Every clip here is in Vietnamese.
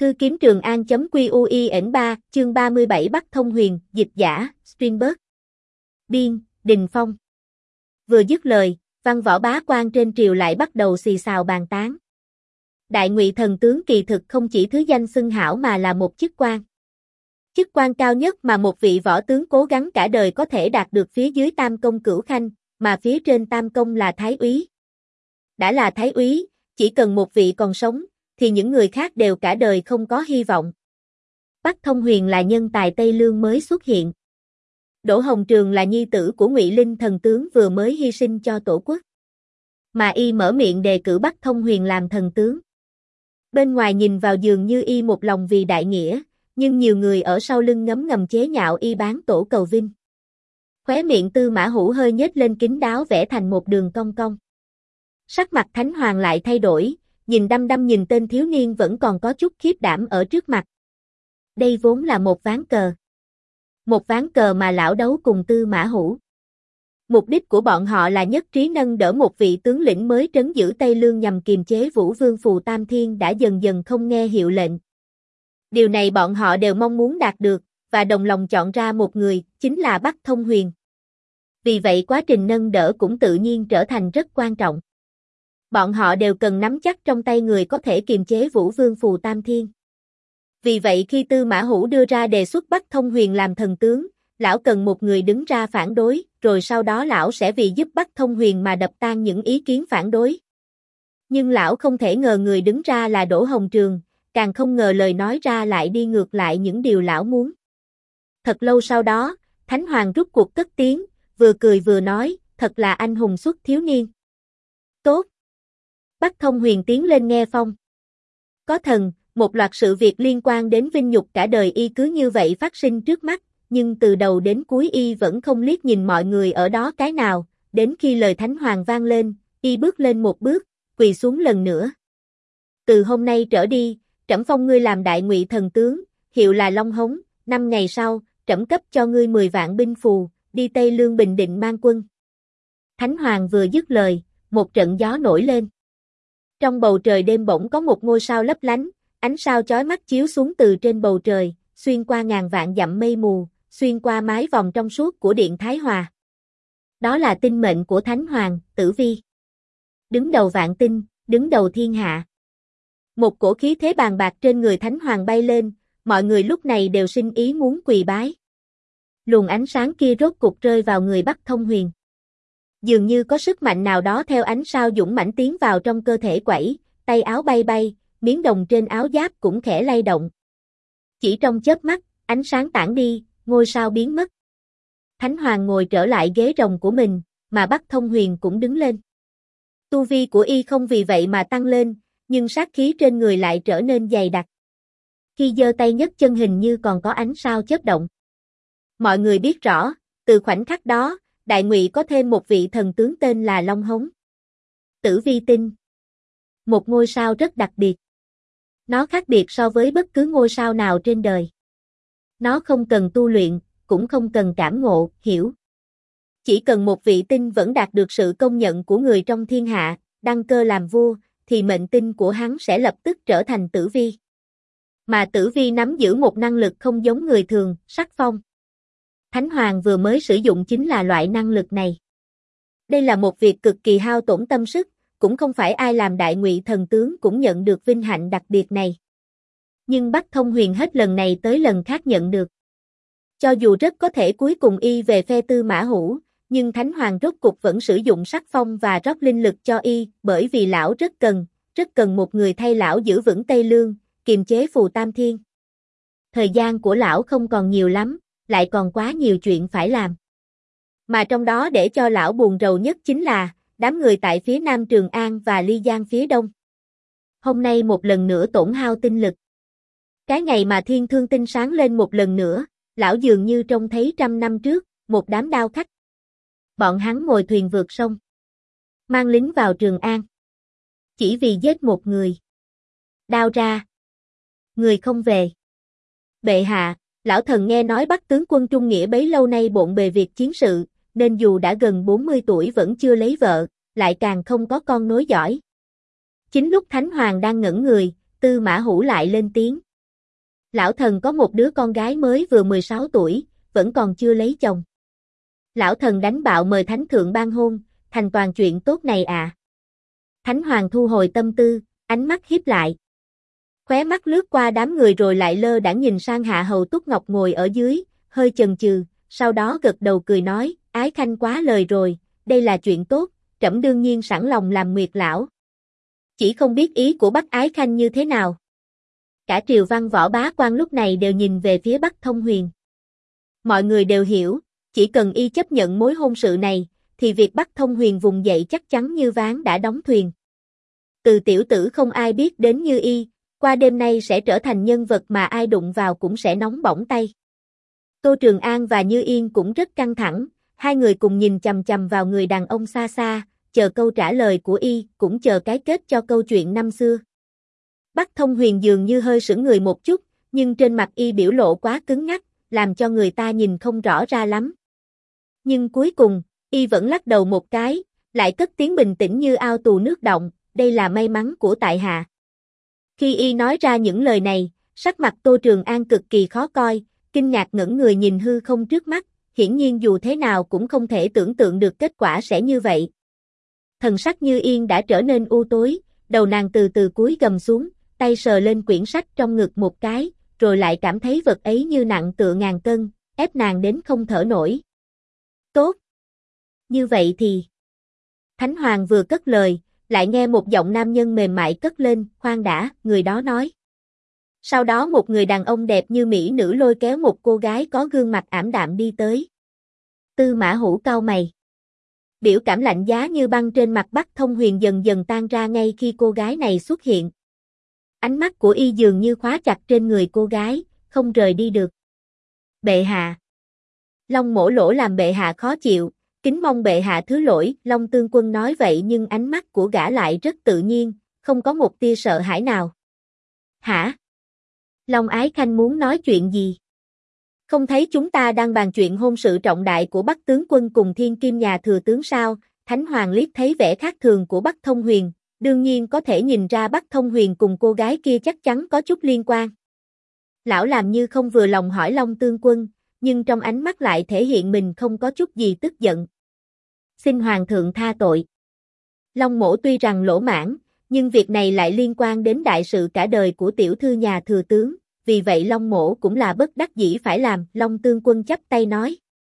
Thư kiếm Trường An.QUIN 3, chương 37 Bắc Thông Huyền, dịch giả, Strindberg. Biên, Đình Phong. Vừa dứt lời, văn võ bá quan trên triều lại bắt đầu xì xào bàn tán. Đại ngụy thần tướng kỳ thực không chỉ thứ danh xưng hảo mà là một chức quan. Chức quan cao nhất mà một vị võ tướng cố gắng cả đời có thể đạt được phía dưới tam công cửu khanh, mà phía trên tam công là thái úy. Đã là thái úy, chỉ cần một vị còn sống, thì những người khác đều cả đời không có hy vọng. Bắc Thông Huyền là nhân tài Tây Lương mới xuất hiện. Đỗ Hồng Trường là nhi tử của Ngụy Linh thần tướng vừa mới hy sinh cho tổ quốc. Mà y mở miệng đề cử Bắc Thông Huyền làm thần tướng. Bên ngoài nhìn vào dường như y một lòng vì đại nghĩa, nhưng nhiều người ở sau lưng ngấm ngầm chế nhạo y bán tổ cầu vinh. Khóe miệng Tư Mã Hữu hơi nhếch lên kín đáo vẽ thành một đường cong cong. Sắc mặt Thánh Hoàng lại thay đổi, nhìn đăm đăm nhìn tên thiếu niên vẫn còn có chút khiếp đảm ở trước mặt. Đây vốn là một ván cờ. Một ván cờ mà lão đấu cùng Tư Mã Hữu. Mục đích của bọn họ là nhất trí nâng đỡ một vị tướng lĩnh mới trấn giữ Tây Lương nhằm kiềm chế Vũ Vương Phù Tam Thiên đã dần dần không nghe hiệu lệnh. Điều này bọn họ đều mong muốn đạt được, và đồng lòng chọn ra một người, chính là Bắc Thông Huyền. Vì vậy quá trình nâng đỡ cũng tự nhiên trở thành rất quan trọng. Bọn họ đều cần nắm chắc trong tay người có thể kiềm chế Vũ Vương Phù Tam Thiên. Vì vậy khi Tư Mã Hữu đưa ra đề xuất Bắc Thông Huyền làm thần tướng, lão cần một người đứng ra phản đối, rồi sau đó lão sẽ vì giúp Bắc Thông Huyền mà đập tan những ý kiến phản đối. Nhưng lão không thể ngờ người đứng ra là Đỗ Hồng Trường, càng không ngờ lời nói ra lại đi ngược lại những điều lão muốn. Thật lâu sau đó, Thánh Hoàng rút cuộc cất tiếng, vừa cười vừa nói, thật là anh hùng xuất thiếu niên. Tốt. Bắc Thông Huyền tiến lên nghe phong. Có thần, một loạt sự việc liên quan đến vinh nhục cả đời y cứ như vậy phát sinh trước mắt, nhưng từ đầu đến cuối y vẫn không liếc nhìn mọi người ở đó cái nào, đến khi lời Thánh Hoàng vang lên, y bước lên một bước, quỳ xuống lần nữa. Từ hôm nay trở đi, trẫm phong ngươi làm Đại Ngụy thần tướng, hiệu là Long Hống, 5 ngày sau, trẫm cấp cho ngươi 10 vạn binh phù, đi Tây Lương bình định mang quân. Thánh Hoàng vừa dứt lời, một trận gió nổi lên. Trong bầu trời đêm bỗng có một ngôi sao lấp lánh, ánh sao chói mắt chiếu xuống từ trên bầu trời, xuyên qua ngàn vạn dặm mây mù, xuyên qua mái vòng trong suốt của Điện Thái Hòa. Đó là tinh mệnh của Thánh Hoàng, Tử Vi. Đứng đầu vạn tinh, đứng đầu thiên hạ. Một cổ khí thế bàn bạc trên người Thánh Hoàng bay lên, mọi người lúc này đều sinh ý muốn quỳ bái. Luồng ánh sáng kia rốt cục rơi vào người Bắc Thông Huyền. Dường như có sức mạnh nào đó theo ánh sao dũng mãnh tiến vào trong cơ thể quẩy, tay áo bay bay, miếng đồng trên áo giáp cũng khẽ lay động. Chỉ trong chớp mắt, ánh sáng tản đi, ngôi sao biến mất. Thánh Hoàng ngồi trở lại ghế rồng của mình, mà Bắc Thông Huyền cũng đứng lên. Tu vi của y không vì vậy mà tăng lên, nhưng sát khí trên người lại trở nên dày đặc. Khi giơ tay nhấc chân hình như còn có ánh sao chớp động. Mọi người biết rõ, từ khoảnh khắc đó, Đại Ngụy có thêm một vị thần tướng tên là Long Hống. Tử Vi tinh. Một ngôi sao rất đặc biệt. Nó khác biệt so với bất cứ ngôi sao nào trên đời. Nó không cần tu luyện, cũng không cần cảm ngộ, hiểu. Chỉ cần một vị tinh vẫn đạt được sự công nhận của người trong thiên hạ, đăng cơ làm vua, thì mệnh tinh của hắn sẽ lập tức trở thành Tử Vi. Mà Tử Vi nắm giữ một năng lực không giống người thường, sắc phong. Thánh Hoàng vừa mới sử dụng chính là loại năng lực này. Đây là một việc cực kỳ hao tổn tâm sức, cũng không phải ai làm Đại Ngụy thần tướng cũng nhận được vinh hạnh đặc biệt này. Nhưng Bắc Thông Huyền hết lần này tới lần khác nhận được. Cho dù rất có thể cuối cùng y về phe Tư Mã Hữu, nhưng Thánh Hoàng rốt cục vẫn sử dụng sắc phong và rót linh lực cho y, bởi vì lão rất cần một người thay lão giữ vững Tây Lương, kiềm chế Phù Tam Thiên. Thời gian của lão không còn nhiều lắm, lại còn quá nhiều chuyện phải làm. Mà trong đó để cho lão buồn rầu nhất chính là đám người tại phía Nam Trường An và Ly Giang phía Đông. Hôm nay một lần nữa tổn hao tinh lực. Cái ngày mà thiên thương tinh sáng lên một lần nữa, lão dường như trông thấy 100 năm trước, một đám đao khách. Bọn hắn ngồi thuyền vượt sông, mang lính vào Trường An. Chỉ vì giết một người. Đao ra. Người không về. Bệ hạ, lão thần nghe nói Bắc tướng quân Trung Nghĩa bấy lâu nay bộn bề việc chiến sự, nên dù đã gần 40 tuổi vẫn chưa lấy vợ, lại càng không có con nối dõi. Chính lúc Thánh Hoàng đang ngẩn người, Tư Mã Hữu lại lên tiếng. Lão thần có một đứa con gái mới vừa 16 tuổi, vẫn còn chưa lấy chồng. Lão thần đánh bạo mời thánh thượng ban hôn, thành toàn chuyện tốt này à. Thánh hoàng thu hồi tâm tư, ánh mắt híp lại. Khóe mắt lướt qua đám người rồi lại lơ đãng nhìn sang Hạ Hầu Túc Ngọc ngồi ở dưới, hơi chần chừ, sau đó gật đầu cười nói, Ái Khanh quá lời rồi, đây là chuyện tốt, trẫm đương nhiên sẵn lòng làm nguyệt lão. Chỉ không biết ý của Bắc Ái Khanh như thế nào. Cả triều văn võ bá quan lúc này đều nhìn về phía Bắc Thông Huyền. Mọi người đều hiểu, chỉ cần y chấp nhận mối hôn sự này, thì việc Bắc Thông Huyền vùng dậy chắc chắn như ván đã đóng thuyền. Từ tiểu tử không ai biết đến như y, qua đêm nay sẽ trở thành nhân vật mà ai đụng vào cũng sẽ nóng bỏng tay. Tô Trường An và Như Yên cũng rất căng thẳng, hai người cùng nhìn chằm chằm vào người đàn ông xa xa, chờ câu trả lời của y, cũng chờ cái kết cho câu chuyện năm xưa. Bắc Thông Huyền dường như hơi sững người một chút, nhưng trên mặt y biểu lộ quá cứng ngắc, làm cho người ta nhìn không rõ ra lắm. Nhưng cuối cùng, y vẫn lắc đầu một cái, lại cất tiếng bình tĩnh như ao tù nước động, đây là may mắn của tại hạ. Khi y nói ra những lời này, sắc mặt Tô Trường An cực kỳ khó coi, kinh ngạc ngẩng người nhìn hư không trước mắt, hiển nhiên dù thế nào cũng không thể tưởng tượng được kết quả sẽ như vậy. Thần sắc Như Yên đã trở nên u tối, đầu nàng từ từ cúi gầm xuống, tay sờ lên quyển sách trong ngực một cái, rồi lại cảm thấy vật ấy như nặng tựa ngàn cân, ép nàng đến không thở nổi. Tốt. Như vậy thì... Thánh Hoàng vừa cất lời, lại nghe một giọng nam nhân mềm mại cất lên, khoan đã, người đó nói. Sau đó một người đàn ông đẹp như mỹ nữ lôi kéo một cô gái có gương mặt ảm đạm đi tới. Tư Mã Hữu cau mày. Biểu cảm lạnh giá như băng trên mặt Bắc Thông Huyền dần dần tan ra ngay khi cô gái này xuất hiện. Ánh mắt của y dường như khóa chặt trên người cô gái, không rời đi được. Bệ hạ. Long Mỗ lỗ làm bệ hạ khó chịu, kính mong bệ hạ thứ lỗi, Long Tương Quân nói vậy nhưng ánh mắt của gã lại rất tự nhiên, không có một tia sợ hãi nào. Hả? Long Ái Khanh muốn nói chuyện gì? Không thấy chúng ta đang bàn chuyện hôn sự trọng đại của Bắc tướng quân cùng Thiên Kim nhà thừa tướng sao? Thánh Hoàng liếc thấy vẻ khác thường của Bắc Thông Huyền, đương nhiên có thể nhìn ra Bắc Thông Huyền cùng cô gái kia chắc chắn có chút liên quan. Lão làm như không vừa lòng hỏi Long Tương Quân, nhưng trong ánh mắt lại thể hiện mình không có chút gì tức giận. Xin Hoàng thượng tha tội. Long Mỗ tuy rằng lỗ mãn, nhưng việc này lại liên quan đến đại sự cả đời của tiểu thư nhà thừa tướng, vì vậy Long Mỗ cũng là bất đắc dĩ phải làm, Long Tương Quân chắp tay nói.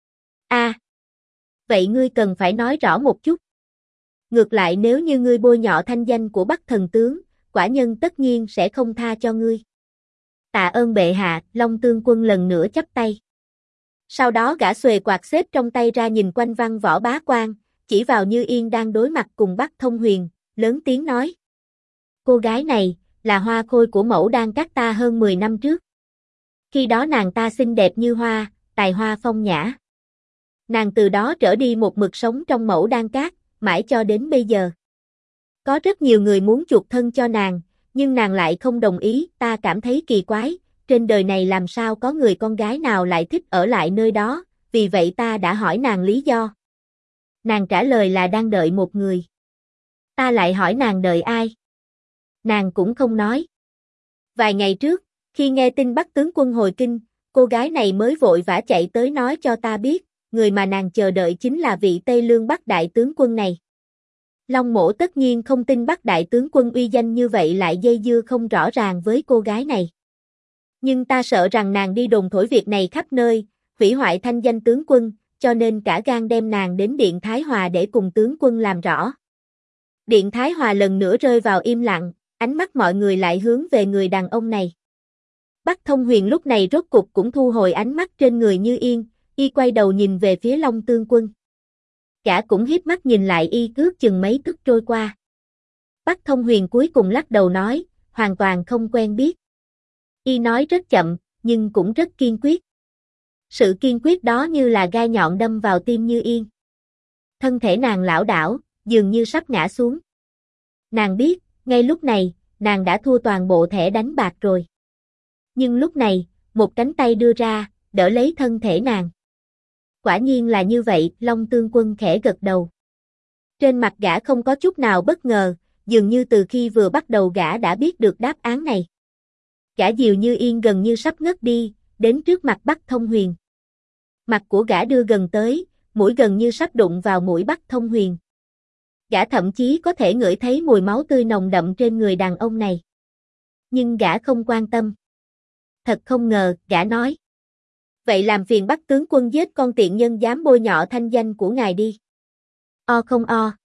Vậy ngươi cần phải nói rõ một chút. Ngược lại nếu như ngươi bôi nhọ thanh danh của Bắc thần tướng, quả nhân tất nhiên sẽ không tha cho ngươi. Tạ ơn bệ hạ, Long Tương Quân lần nữa chắp tay. Sau đó gã xuề quạt xếp trong tay ra nhìn quanh văn võ bá quan, chỉ vào Như Yên đang đối mặt cùng Bắc Thông Huyền, lớn tiếng nói. Cô gái này, là hoa khôi của mẫu đan các ta hơn 10 năm trước. Khi đó nàng ta xinh đẹp như hoa, tài hoa phong nhã. Nàng từ đó trở đi một mực sống trong mẫu đan cát, mãi cho đến bây giờ. Có rất nhiều người muốn chuộc thân cho nàng, nhưng nàng lại không đồng ý, ta cảm thấy kỳ quái, trên đời này làm sao có người con gái nào lại thích ở lại nơi đó, vì vậy ta đã hỏi nàng lý do. Nàng trả lời là đang đợi một người. Ta lại hỏi nàng đợi ai? Nàng cũng không nói. Vài ngày trước, khi nghe tin Bắc tướng quân hồi kinh, cô gái này mới vội vã chạy tới nói cho ta biết, người mà nàng chờ đợi chính là vị Tây Lương Bắc đại tướng quân này. Long Mỗ tất nhiên không tin Bắc đại tướng quân uy danh như vậy lại dây dưa không rõ ràng với cô gái này. Nhưng ta sợ rằng nàng đi đồn thổi việc này khắp nơi, hủy hoại thanh danh tướng quân, cho nên cả gan đem nàng đến Điện Thái Hòa để cùng tướng quân làm rõ. Điện Thái Hòa lần nữa rơi vào im lặng, ánh mắt mọi người lại hướng về người đàn ông này. Bắc Thông Huyền lúc này rốt cục cũng thu hồi ánh mắt trên người Như Yên, y quay đầu nhìn về phía Long Tương Quân. Gã cũng híp mắt nhìn lại y ước chừng mấy tức trôi qua. Bắc Thông Huyền cuối cùng lắc đầu nói, hoàn toàn không quen biết. Y nói rất chậm, nhưng cũng rất kiên quyết. Sự kiên quyết đó như là gai nhọn đâm vào tim Như Yên. Thân thể nàng lảo đảo, dường như sắp ngã xuống. Nàng biết, ngay lúc này, nàng đã thua toàn bộ thẻ đánh bạc rồi. Nhưng lúc này, một cánh tay đưa ra, đỡ lấy thân thể nàng. Quả nhiên là như vậy, Long Tương Quân khẽ gật đầu. Trên mặt gã không có chút nào bất ngờ, dường như từ khi vừa bắt đầu gã đã biết được đáp án này. Gã Diều Như Yên gần như sắp ngất đi, đến trước mặt Bắc Thông Huyền. Mặt của gã đưa gần tới, mũi gần như sắp đụng vào mũi Bắc Thông Huyền. Gã thậm chí có thể ngửi thấy mùi máu tươi nồng đậm trên người đàn ông này. Nhưng gã không quan tâm. Thật không ngờ, gã nói. Vậy làm phiền Bắc tướng quân giết con tiện nhân dám bôi nhọ thanh danh của ngài đi. O không o.